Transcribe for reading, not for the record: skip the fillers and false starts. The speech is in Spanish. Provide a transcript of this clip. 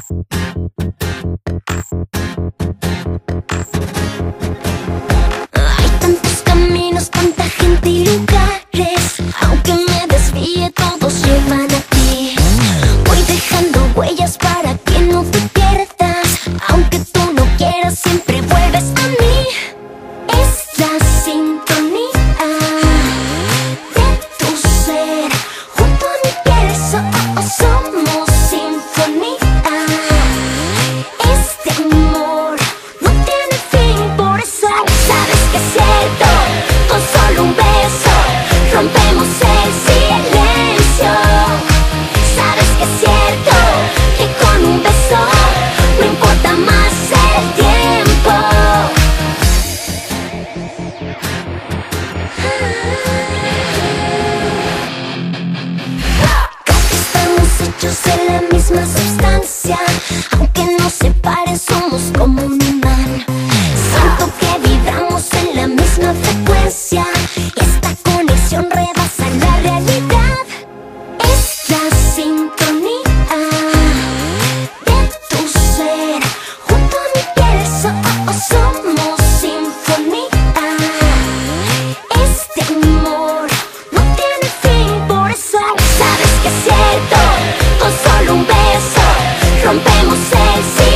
Hay tantos caminos, tanta gente y lugares. Aunque me desvíe, todos llevan a ti. Voy dejando huellas para que no te pierdas. Aunque tú no quieras, siempre vuelves a mí. Es la sintonía de tu ser. Junto a mi piel, somos sinfonía. Este amor no tiene fin, por eso sabes que es cierto. Con solo un beso rompemos el silencio. Sabes que es cierto que con un beso no importa más el tiempo. Estamos hechos de la misma sustancia, aunque nos separe somos como un imán. Siento que vibramos en la misma frecuencia y esta conexión rebasa la realidad. Es la sintonía de tu ser. Junto a mi piel somos sinfonía. Este amor no tiene fin, por eso sabes que es cierto. Con solo un beso rompemos el silencio.